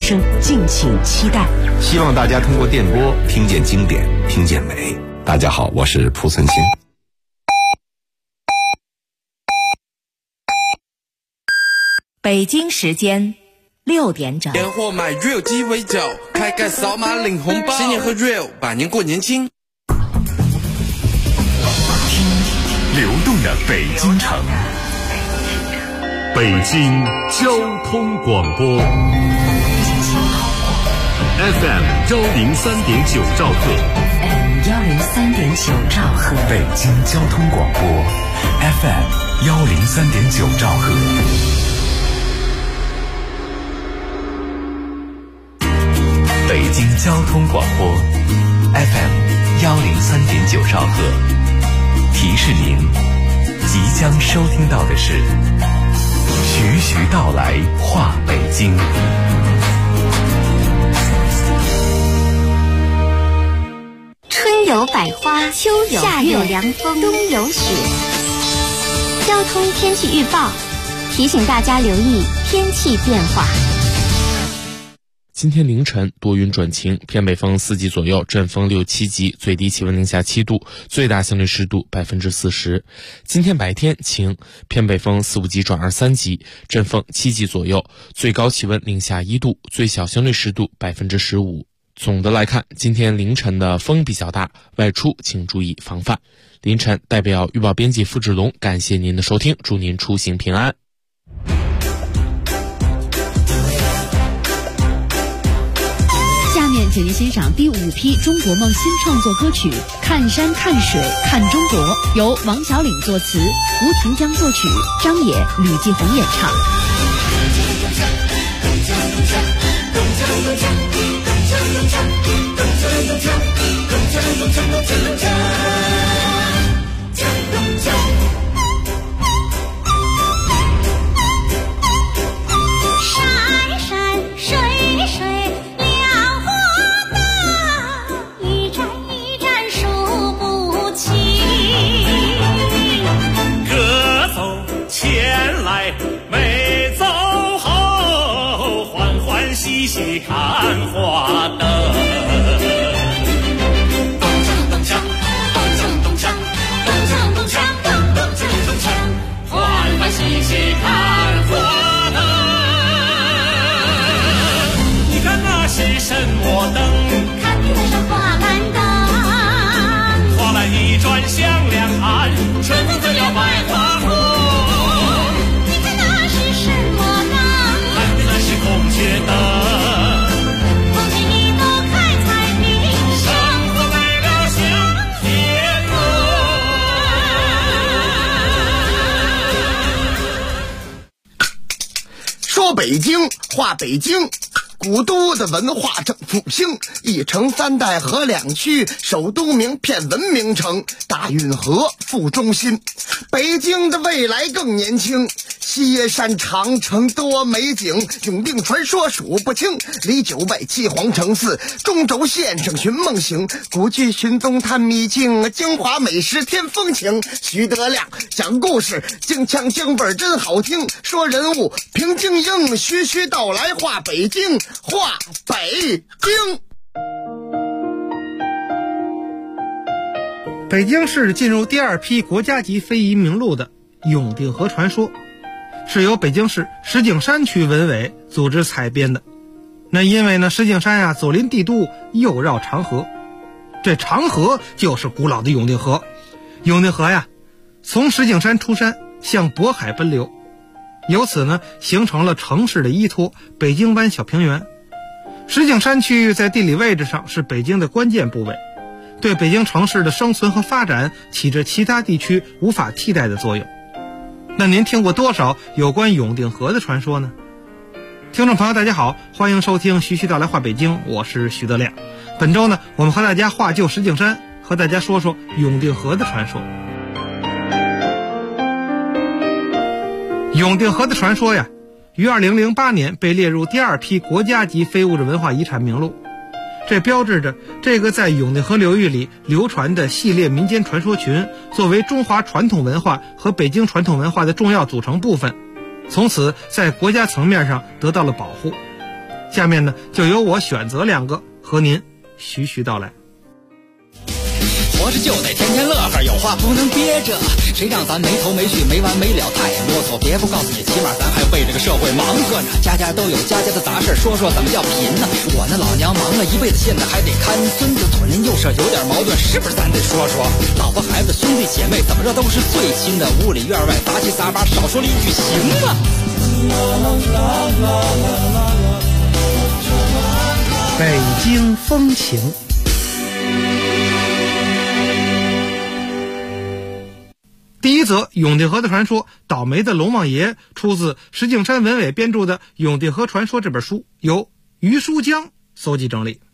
声，敬请期待。 希望大家通过电波听见经典，听见美。大家好，我是蒲存昕。 北京时间6点整。 年货买 real 鸡尾酒，开盖扫码领红包，新年喝 real， 百年过年轻。 听流动的北京城，北京交通广播 FM 103.9兆赫 103.9兆赫， 北京交通广播 FM 103.9兆赫。北京交通广播 FM 103.9兆赫，提示您即将收听到的是徐徐道来话北京。 春有百花，秋有夏有凉风，冬有雪。交通天气预报提醒大家留意天气变化。 今天凌晨多云转晴，偏北风4级左右，阵风6、7级，最低气温零下7度，最大相对湿度40%。今天白天晴，偏北风4、5级转2、3级，阵风7级左右，最高气温零下1度，最小相对湿度15%。总的来看，今天凌晨的风比较大，外出请注意防范。凌晨代表预报编辑付志龙，感谢您的收听，祝您出行平安。 下面请您欣赏第5批中国梦新创作歌曲《看山看水看中国》，由王小岭作词，吴廷江作曲，张也、吕继红演唱。 细细看花灯，咚锵咚锵，咚锵咚锵，咚锵咚锵，咚咚锵咚锵，欢欢喜喜看花灯。你看那是什么灯？ 看的是花篮灯， 花篮一转向两岸，春风就要百花红。 你看那是什么灯？ 看的那是孔雀灯。 说北京话北京，古都的文化正复兴，一城3代和2区，首都名片文明城，大运河副中心。北京的未来更年轻，西岳山长城多美景，永定传说数不清，离9外7皇城4，中轴线上寻梦行，古剧寻踪探秘境，京华美食添风情。徐德亮讲故事，京腔京味真好听，说人物评京英，徐徐道来话北京，话北京。 北京市进入第2批国家级非遗名录的永定河传说，是由北京市石景山区文委组织采编的。那因为呢，石景山左临帝都，右绕长河，这长河就是古老的永定河。永定河从石景山出山向渤海奔流，由此呢形成了城市的依托——北京湾小平原。石景山区在地理位置上是北京的关键部位，对北京城市的生存和发展起着其他地区无法替代的作用。那您听过多少有关永定河的传说呢？听众朋友大家好，欢迎收听徐徐道来话北京，我是徐德亮。本周呢，我们和大家话旧石景山，和大家说说永定河的传说。永定河的传说于2008年被列入第2批国家级非物质文化遗产名录，这标志着这个在永定河流域里流传的系列民间传说群，作为中华传统文化和北京传统文化的重要组成部分，从此在国家层面上得到了保护。 下面呢，就由我选择2个和您徐徐道来。 活着就得天天乐呵，有话不能憋着，谁让咱没头没绪没完没了太啰嗦，别不告诉你，起码咱还为这个社会忙活着，家家都有家家的杂事，说说怎么叫贫呢？我那老娘忙了一辈子，现在还得看孙子，左邻右舍有点矛盾，是不是咱得说说？老婆孩子兄弟姐妹怎么着都是最亲的，屋里院外杂七杂八，少说了一句行吗？ 北京风情。第一则永定河的传说，倒霉的龙王爷，出自石景山文伟编著的《永定河传说》这本书，由于书江搜集整理。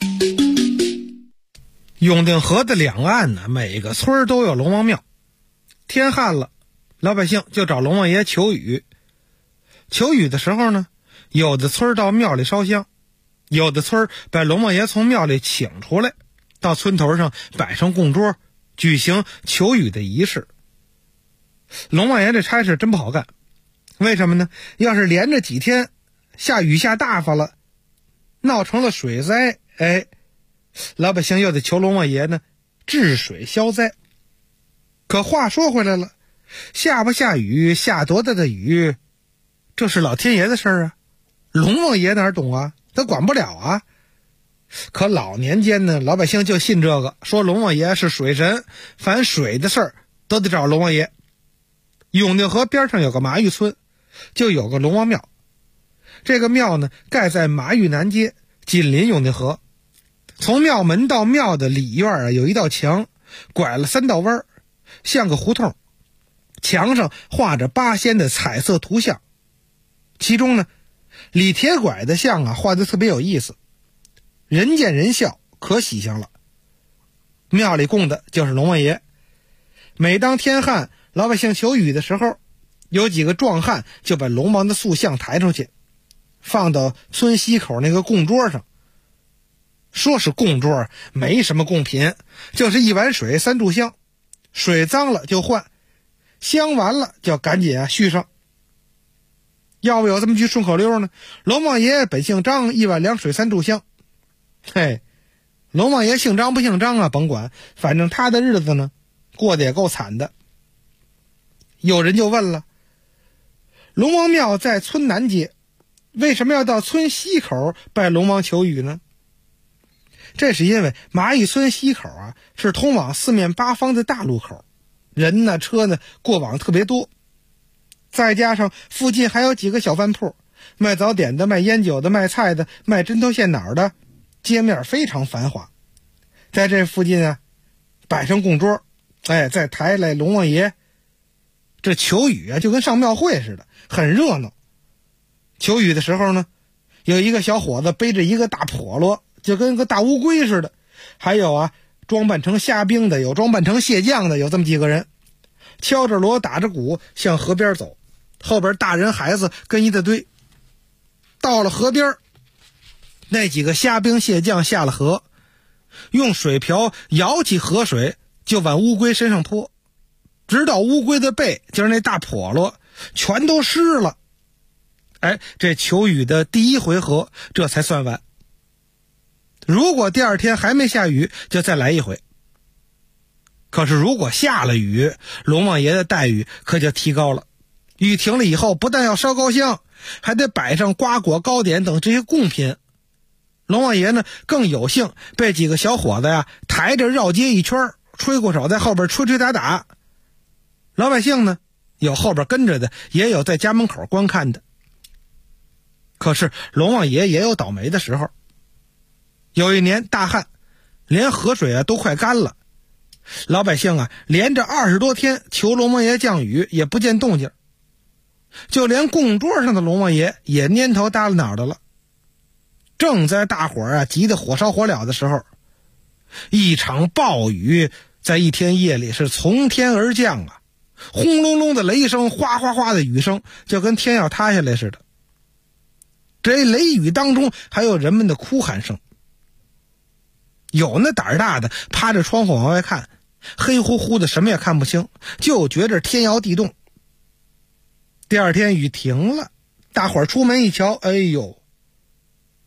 永定河的两岸呢，每个村都有龙王庙。天旱了，老百姓就找龙王爷求雨。求雨的时候呢，有的村到庙里烧香，有的村把龙王爷从庙里请出来，到村头上摆上供桌，举行求雨的仪式。龙王爷这差事真不好干，为什么呢？要是连着几天下雨下大发了，闹成了水灾，老百姓又得求龙王爷呢治水消灾。可话说回来了，下不下雨，下多大的雨，这是老天爷的事儿啊，龙王爷哪懂啊，他管不了啊。可老年间呢，老百姓就信这个，说龙王爷是水神，凡水的事儿都得找龙王爷。永定河边上有个麻峪村，就有个龙王庙。这个庙呢，盖在麻峪南街，紧邻永定河。从庙门到庙的里院有一道墙，拐了3道弯，像个胡同。墙上画着8仙的彩色图像，其中呢，李铁拐的像画得特别有意思，人见人笑，可喜庆了。庙里供的就是龙王爷。每当天旱，老百姓求雨的时候，有几个壮汉就把龙王的塑像抬出去，放到村西口那个供桌上。说是供桌，没什么贡品，就是一碗水3炷香，水脏了就换，香完了就赶紧续上。要不有这么句顺口溜呢，龙王爷本姓张，一碗凉水3炷香。龙王爷姓张不姓张甭管，反正他的日子呢过得也够惨的。有人就问了，龙王庙在村南街，为什么要到村西口拜龙王求雨呢？这是因为麻峪村西口是通往4面8方的大路口，人呢车呢过往特别多，再加上附近还有几个小饭铺，卖早点的，卖烟酒的，卖菜的，卖针头线脑的，街面非常繁华。在这附近摆上供桌，再抬来龙王爷，这求雨就跟上庙会似的，很热闹。求雨的时候呢，有一个小伙子背着一个大笸箩，就跟个大乌龟似的，还有装扮成虾兵的，有装扮成蟹将的，有这么几个人，敲着锣打着鼓向河边走，后边大人孩子跟一大堆。到了河边，那几个虾兵蟹将下了河，用水瓢舀起河水就往乌龟身上泼，直到乌龟的背，就是那大笸箩全都湿了。这求雨的第1回合这才算完。如果第2天还没下雨，就再来一回。可是如果下了雨，龙王爷的待遇可就提高了。雨停了以后，不但要烧高香，还得摆上瓜果糕点等这些贡品。龙王爷呢更有幸被几个小伙子抬着绕街一圈，吹鼓手在后边吹吹打打。老百姓呢有后边跟着的，也有在家门口观看的。可是龙王爷也有倒霉的时候。有一年大旱，连河水都快干了，老百姓连着20多天求龙王爷降雨，也不见动静。就连供桌上的龙王爷也蔫头耷拉脑的了。正在大伙急得火烧火燎的时候，一场暴雨在一天夜里是从天而降轰隆隆的雷声，哗哗哗的雨声，就跟天要塌下来似的。这雷雨当中还有人们的哭喊声。有那胆儿大的趴着窗户往外看，黑乎乎的什么也看不清，就觉着天摇地动。第2天雨停了，大伙儿出门一瞧，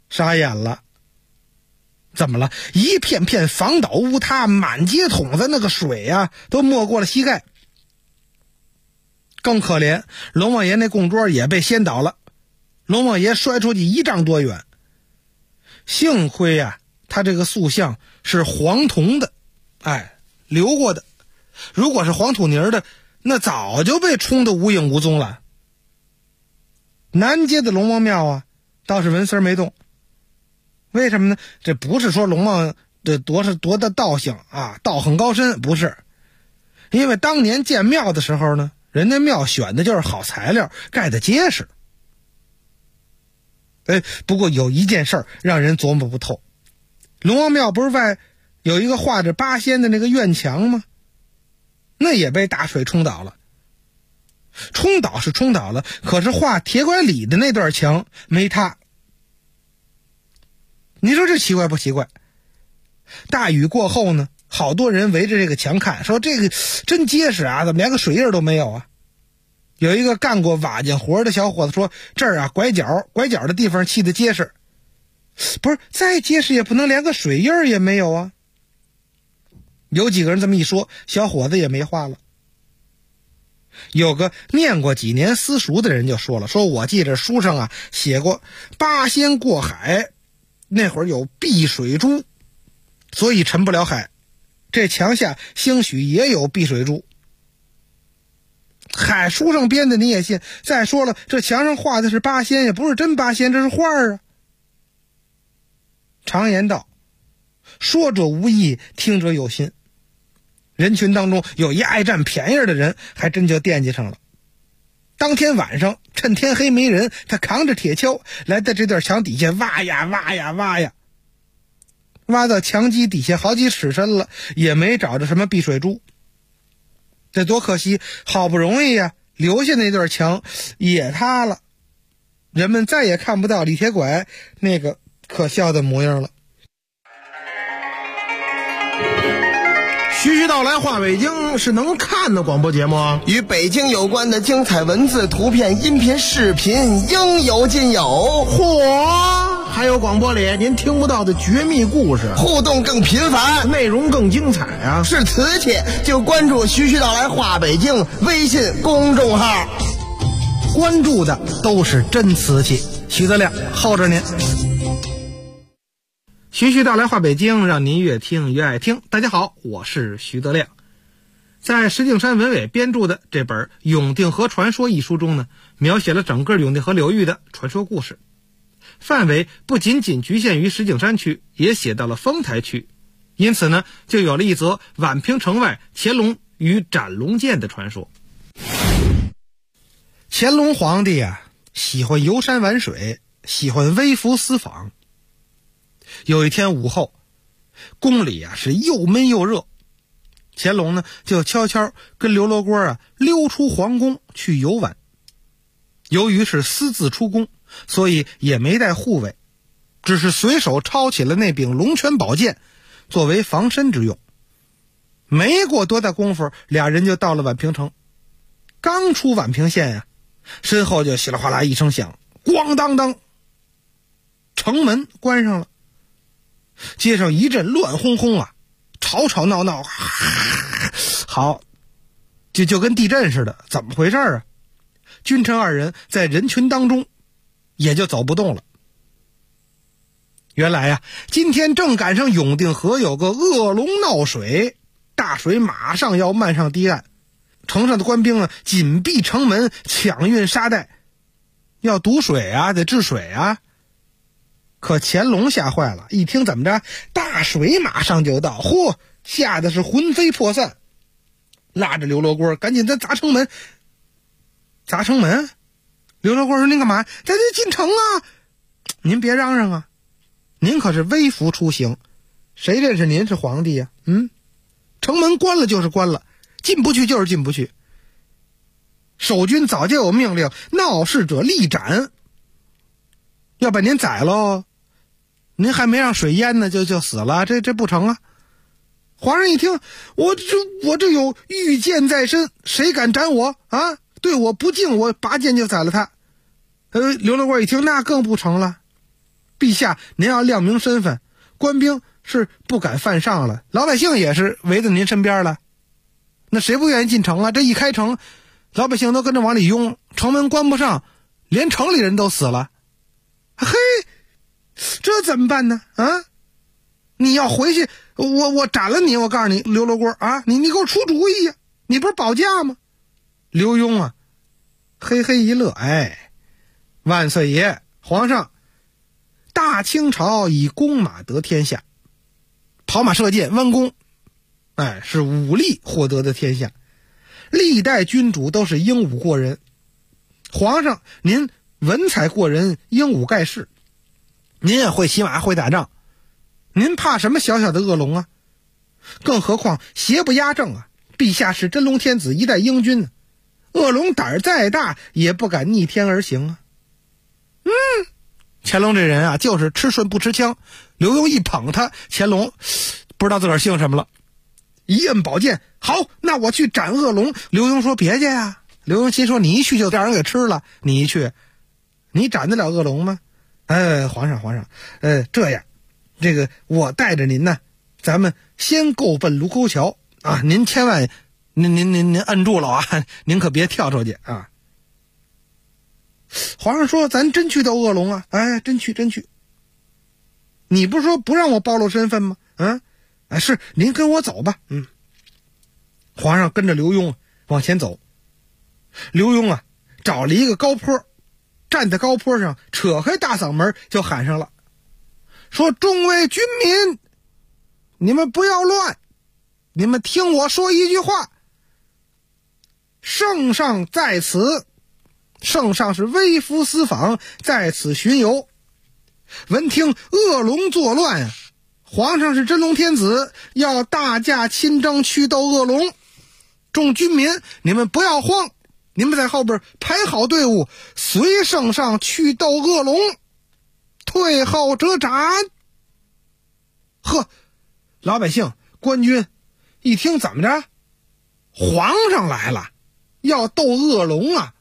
傻眼了。怎么了？一片片房倒屋塌，满街桶子，那个水啊都没过了膝盖。更可怜，龙王爷那供桌也被掀倒了，龙王爷摔出去1丈多远。幸亏啊，他这个塑像是黄铜的，留过的。如果是黄土泥的，那早就被冲得无影无踪了。南街的龙王庙啊，倒是纹丝没动。为什么呢？这不是说龙王这多的道行啊，道行高深，不是。因为当年建庙的时候呢，人家庙选的就是好材料，盖的结实。不过有一件事儿让人琢磨不透，龙王庙不是外有一个画着八仙的那个院墙吗？那也被大水冲倒了。冲倒是冲倒了，可是画铁拐李的那段墙没塌。你说这奇怪不奇怪？大雨过后呢，好多人围着这个墙看，说这个真结实啊，怎么连个水印都没有啊？有一个干过瓦匠活的小伙子说，这儿啊拐角的地方砌的结实。不是，再结实也不能连个水印也没有啊。有几个人这么一说，小伙子也没话了。有个念过几年私塾的人就说了，说我记着书上啊写过八仙过海，那会儿有避水珠，所以沉不了海。这墙下兴许也有避水珠。嗨，书上编的你也信？再说了，这墙上画的是八仙，也不是真八仙，这是画啊。常言道，说者无意，听者有心。人群当中有一爱占便宜的人，还真就惦记上了。当天晚上趁天黑没人，他扛着铁锹来到这段墙底下挖呀挖呀挖呀，挖到墙基底下好几尺深了，也没找着什么避水珠。这多可惜，好不容易呀留下那段墙也塌了，人们再也看不到李铁拐那个可笑的模样了。 徐徐道来话北京是能看的广播节目啊， 与北京有关的精彩文字、图片、音频、视频应有尽有。 嚯，还有广播里您听不到的绝密故事， 互动更频繁， 内容更精彩啊！ 是瓷器就关注徐徐道来话北京微信公众号， 关注的都是真瓷器。徐德亮候着您。徐徐道来话北京，让您越听越爱听。大家好，我是徐德亮。在石景山文伟编著的这本《永定河传说》一书中呢，描写了整个永定河流域的传说故事，范围不仅仅局限于石景山区，也写到了丰台区。因此呢，就有了一则宛平城外乾隆与斩龙剑的传说。乾隆皇帝啊，喜欢游山玩水，喜欢微服私访。有一天午后，宫里啊是又闷又热，乾隆呢就悄悄跟刘罗锅啊溜出皇宫去游玩。由于是私自出宫，所以也没带护卫，只是随手抄起了那柄龙泉宝剑作为防身之用。没过多大功夫，俩人就到了宛平城。刚出宛平县呀，身后就稀里哗啦一声响，咣当当，城门关上了。街上一阵乱哄哄啊，吵吵闹闹，好，就跟地震似的。怎么回事啊？君臣二人在人群当中也就走不动了。原来呀，今天正赶上永定河有个恶龙闹水，大水马上要漫上堤岸，城上的官兵啊紧闭城门，抢运沙袋，要堵水啊，得治水啊。可乾隆吓坏了，一听怎么着大水马上就到，嚯，吓得是魂飞魄散，拉着刘罗锅赶紧再砸城门。砸城门？刘罗锅说：“您干嘛？咱得进城啊！您别嚷嚷啊，您可是微服出行，谁认识您是皇帝呀？城门关了就是关了，进不去就是进不去。守军早就有命令，闹事者立斩，要把您宰喽。您还没让水淹呢，就死了，这不成啊！”皇上一听，我这有御剑在身，谁敢斩我啊？对我不敬，我拔剑就宰了他。刘罗锅一听，那更不成了。 陛下您要亮明身份，官兵是不敢犯上了，老百姓也是围在您身边了，那谁不愿意进城啊？这一开城，老百姓都跟着往里拥，城门关不上，连城里人都死了。嘿，这怎么办呢？啊，你要回去，我斩了你！我告诉你，刘罗锅啊，你给我出主意呀！你不是保驾吗？刘墉啊，嘿嘿一乐，哎，万岁爷，皇上，大清朝以弓马得天下，跑马射箭弯弓，哎，是武力获得的天下。历代君主都是英武过人，皇上您文采过人，英武盖世，您也会骑马会打仗，您怕什么小小的恶龙啊？更何况邪不压正啊！陛下是真龙天子，一代英君，恶龙胆儿再大也不敢逆天而行啊。乾隆这人啊，就是吃顺不吃枪。刘墉一捧他，乾隆不知道自个儿姓什么了，一摁宝剑，好，那我去斩恶龙。刘墉说别介呀，刘墉心说你一去就让人给吃了，你一去你斩得了恶龙吗？皇上，这样，这个我带着您呢，咱们先够奔卢沟桥啊，您千万您摁住了啊，您可别跳出去啊。皇上说咱真去斗恶龙啊，哎，真去。你不是说不让我暴露身份吗？是，您跟我走吧。皇上跟着刘墉往前走。刘墉啊，找了一个高坡，站在高坡上，扯开大嗓门就喊上了，说众位军民，你们不要乱，你们听我说一句话，圣上在此，圣上是微服私访，在此巡游，闻听恶龙作乱啊，皇上是真龙天子，要大驾亲征去斗恶龙，众军民你们不要慌，你们在后边排好队伍，随圣上去斗恶龙，退后者斩。呵，老百姓官军一听，怎么着，皇上来了，要斗恶龙啊。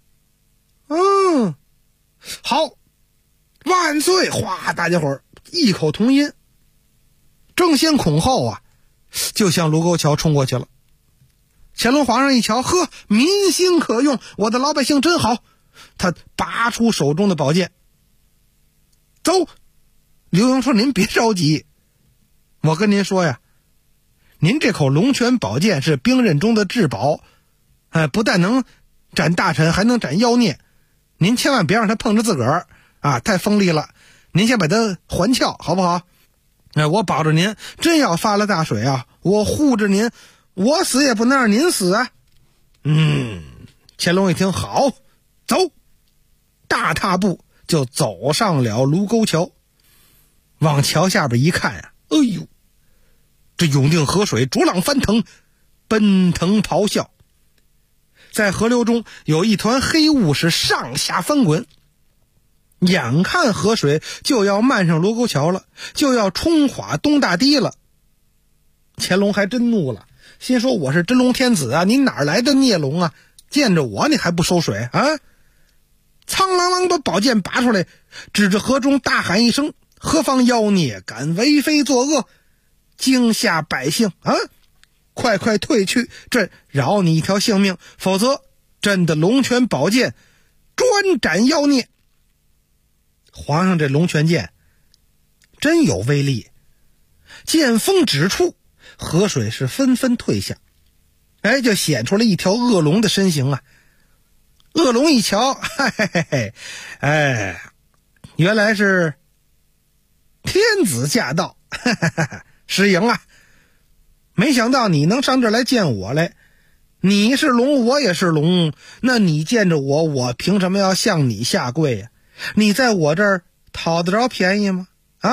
好，万岁！哗，大家伙儿异口同音，争先恐后啊，就向卢沟桥冲过去了。乾隆皇上一瞧，呵，民心可用，我的老百姓真好，他拔出手中的宝剑，走。刘墉说您别着急，我跟您说呀，您这口龙泉宝剑是兵刃中的至宝，不但能斩大臣，还能斩妖孽，您千万别让他碰着自个儿啊，太锋利了，您先把它还鞘好不好？我保着您真要发了大水啊，我护着您，我死也不能让您死啊。乾隆一听，好，走，大踏步就走上了卢沟桥。往桥下边一看啊，哎呦，这永定河水逐浪翻腾，奔腾咆哮，在河流中有一团黑雾是上下翻滚，眼看河水就要漫上卢沟桥了，就要冲垮东大堤了。乾隆还真怒了，心说我是真龙天子啊，你哪来的孽龙啊，见着我你还不收水啊？苍啷啷把宝剑拔出来，指着河中大喊一声，何方妖孽敢为非作恶，惊吓百姓啊！快快退去，朕饶你一条性命，否则朕的龙泉宝剑专斩妖孽。皇上这龙泉剑真有威力，剑锋指处，河水是纷纷退下，就显出了一条恶龙的身形啊！恶龙一瞧，原来是天子驾到，失迎啊！没想到你能上这儿来见我来，你是龙，我也是龙，那你见着我，我凭什么要向你下跪呀？你在我这儿讨得着便宜吗？啊！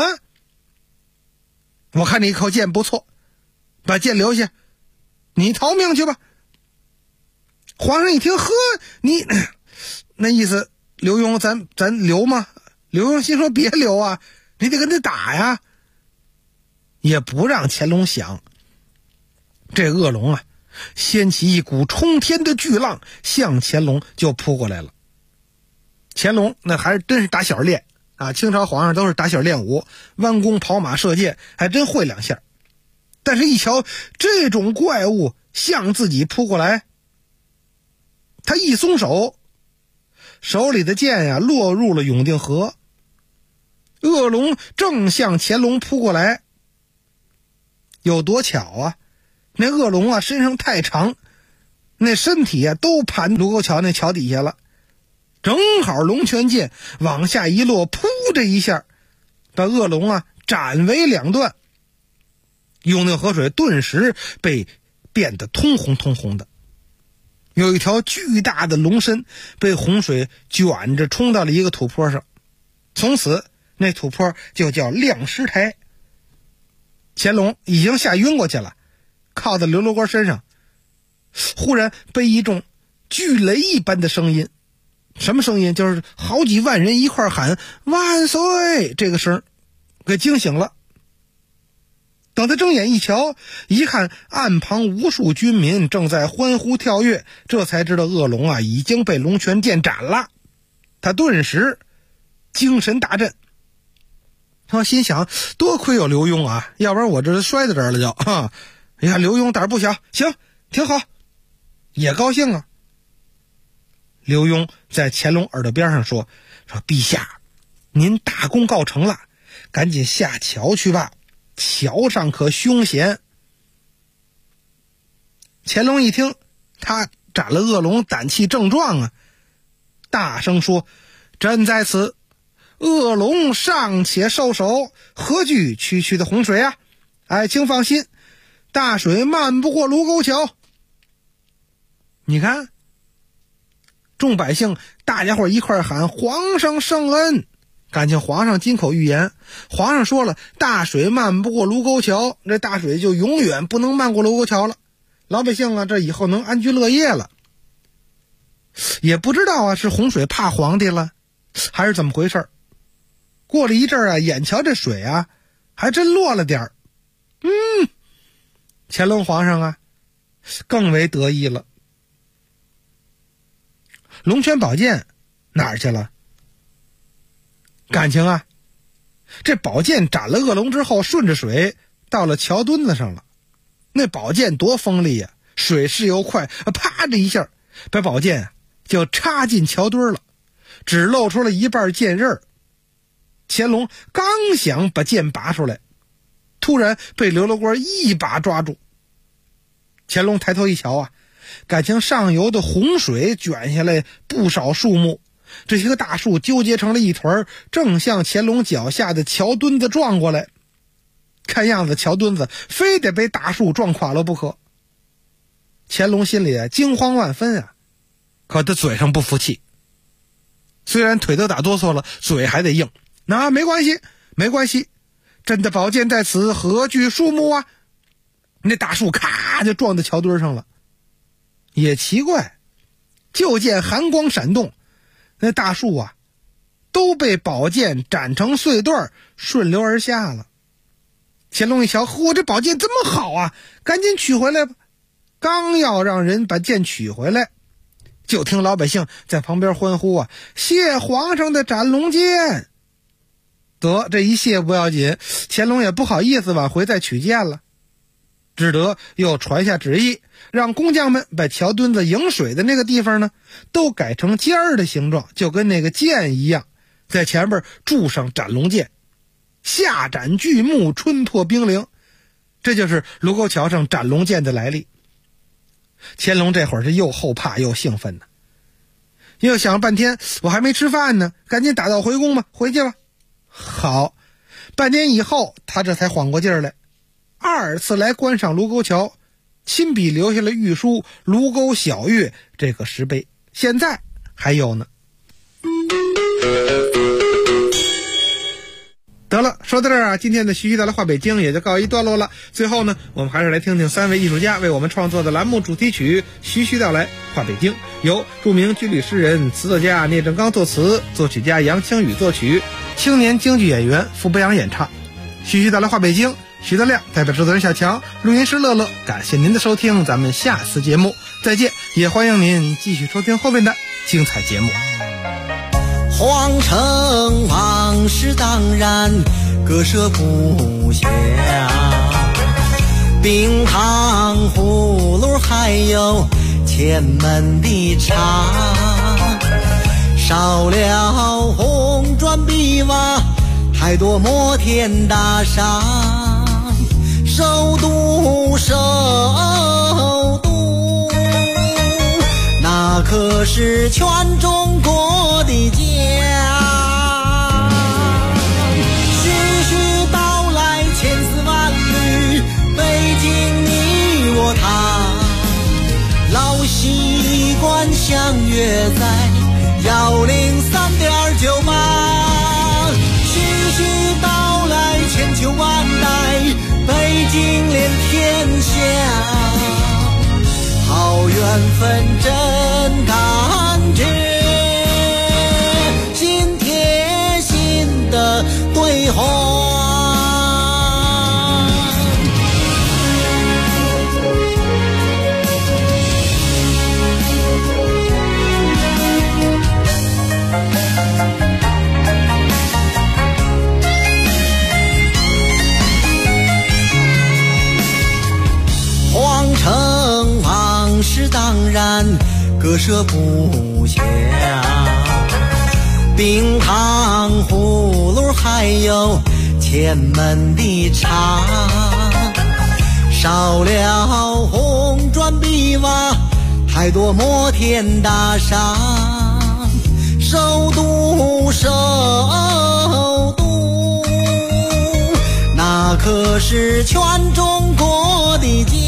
我看你一口剑不错，把剑留下，你逃命去吧。皇上一听，呵，你那意思，刘墉咱留吗？刘墉心说别留啊，你得跟他打呀。也不让乾隆想，这恶龙啊，掀起一股冲天的巨浪，向乾隆就扑过来了。乾隆那还是真是打小练啊，清朝皇上都是打小练武，弯弓跑马射箭还真会两下。但是一瞧这种怪物向自己扑过来，他一松手，手里的剑呀落入了永定河。恶龙正向乾隆扑过来，有多巧啊，那恶龙啊身上太长，那身体啊都盘卢沟桥那桥底下了，正好龙泉剑往下一落，扑这一下把恶龙啊斩为两段。永定河水顿时变得通红通红的，有一条巨大的龙身被洪水卷着冲到了一个土坡上，从此那土坡就叫亮石台。乾隆已经吓晕过去了，靠在刘罗锅身上，忽然被一种巨雷一般的声音，什么声音？就是好几万人一块喊万岁这个声给惊醒了。等他睁眼一瞧，一看岸旁无数军民正在欢呼跳跃，这才知道恶龙啊已经被龙泉剑斩了。他顿时精神大振，他心想多亏有刘墉啊，要不然我这摔在这儿了就啊！哎呀，刘墉胆不小，行，挺好，也高兴啊。刘墉在乾隆耳朵边上说陛下，您大功告成了，赶紧下桥去吧，桥上可凶险。乾隆一听他斩了恶龙，胆气正壮啊，大声说：朕在此，恶龙尚且受首，何惧区区的洪水啊？爱卿放心，大水漫不过卢沟桥。你看众百姓大家伙一块喊皇上圣恩，感情皇上金口玉言，皇上说了大水漫不过卢沟桥，这大水就永远不能漫过卢沟桥了，老百姓啊这以后能安居乐业了。也不知道啊是洪水怕皇帝了还是怎么回事。过了一阵啊，眼瞧这水啊还真落了点儿。乾隆皇上啊更为得意了。龙泉宝剑哪儿去了？感情啊这宝剑斩了恶龙之后，顺着水到了桥墩子上了。那宝剑多锋利呀，水势又快，啪的一下把宝剑啊就插进桥墩了，只露出了一半剑刃。乾隆刚想把剑拔出来，突然被刘罗锅一把抓住。乾隆抬头一瞧啊，感情上游的洪水卷下来不少树木，这些个大树纠结成了一团，正向乾隆脚下的桥墩子撞过来。看样子桥墩子非得被大树撞垮了不可。乾隆心里惊慌万分啊，可他嘴上不服气，虽然腿都打哆嗦了，嘴还得硬。那没关系没关系，朕的宝剑在此，何惧树木啊？那大树咔就撞到桥墩上了。也奇怪，就见寒光闪动，那大树啊都被宝剑斩成碎段，顺流而下了。乾隆一瞧，嚯，这宝剑这么好啊，赶紧取回来吧。刚要让人把剑取回来，就听老百姓在旁边欢呼啊，谢皇上的斩龙剑。得，这一谢不要紧，乾隆也不好意思往回再取剑了，只得又传下旨意，让工匠们把桥墩子迎水的那个地方呢都改成尖儿的形状，就跟那个剑一样，在前面铸上斩龙剑，下斩巨木，春破冰凌。这就是卢沟桥上斩龙剑的来历。乾隆这会儿是又后怕又兴奋呢，又想半天我还没吃饭呢，赶紧打道回宫吧，回去吧。好，半年以后他这才缓过劲儿来，二次来观赏卢沟桥，亲笔留下了御书卢沟晓月这个石碑，现在还有呢。得了，说到这儿啊，今天的徐徐道来话北京也就告一段落了。最后呢，我们还是来听听三位艺术家为我们创作的栏目主题曲《徐徐道来话北京》，由著名军旅诗人、词作家聂正刚作词，作曲家杨清宇作曲，青年京剧演员傅北阳演唱。徐徐道来话北京，徐德亮代表制作人小强，录音师乐乐，感谢您的收听，咱们下次节目再见，也欢迎您继续收听后面的精彩节目。 皇城往事当然割舍不下，冰糖葫芦还有前门的茶，少了红砖碧瓦，太多摩天大厦，首都首都，那可是全中国的家。徐徐道来千丝万缕，北京你我他，老习惯相约在103.98。徐徐道来千秋万代，北京连天下，好缘分真感觉，心贴心的对话。皇城往事当然割舍不下，冰糖葫芦还有前门的茶，少了红砖碧瓦，太多摩天大厦，首都首都，那可是全中国的家。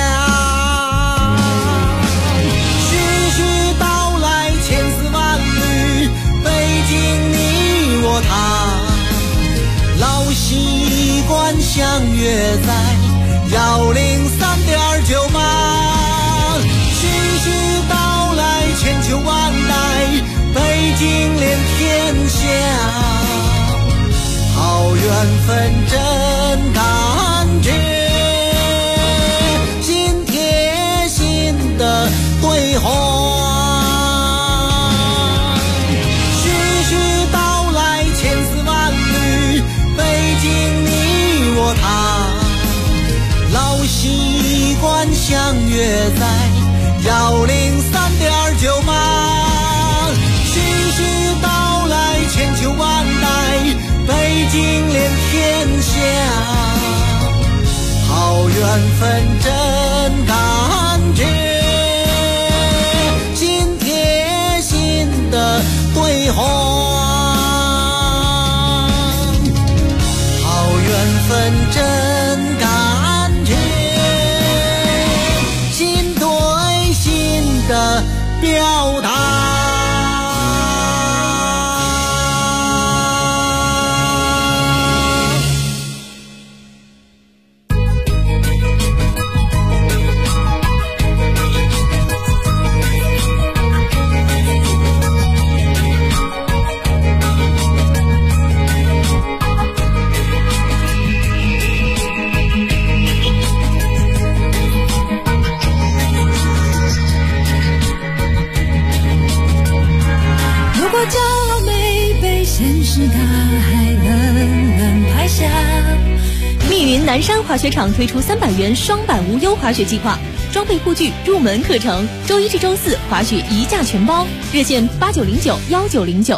徐徐道来千丝万缕，北京你我他，老习惯相约在103.98。徐徐道来千秋万代，北京连天下，好缘分真感觉，心贴心的对话。徐徐道来千丝万缕，北京你我他，老习惯相约在103.98。徐徐道来千秋万代，北京连天下，好缘分真感觉，心贴心的对话。好缘分真感觉，心对心的表达。 密云南山滑雪场推出300元双板无忧滑雪计划，装备护具、入门课程，周一至周四滑雪一价全包，热线89091909。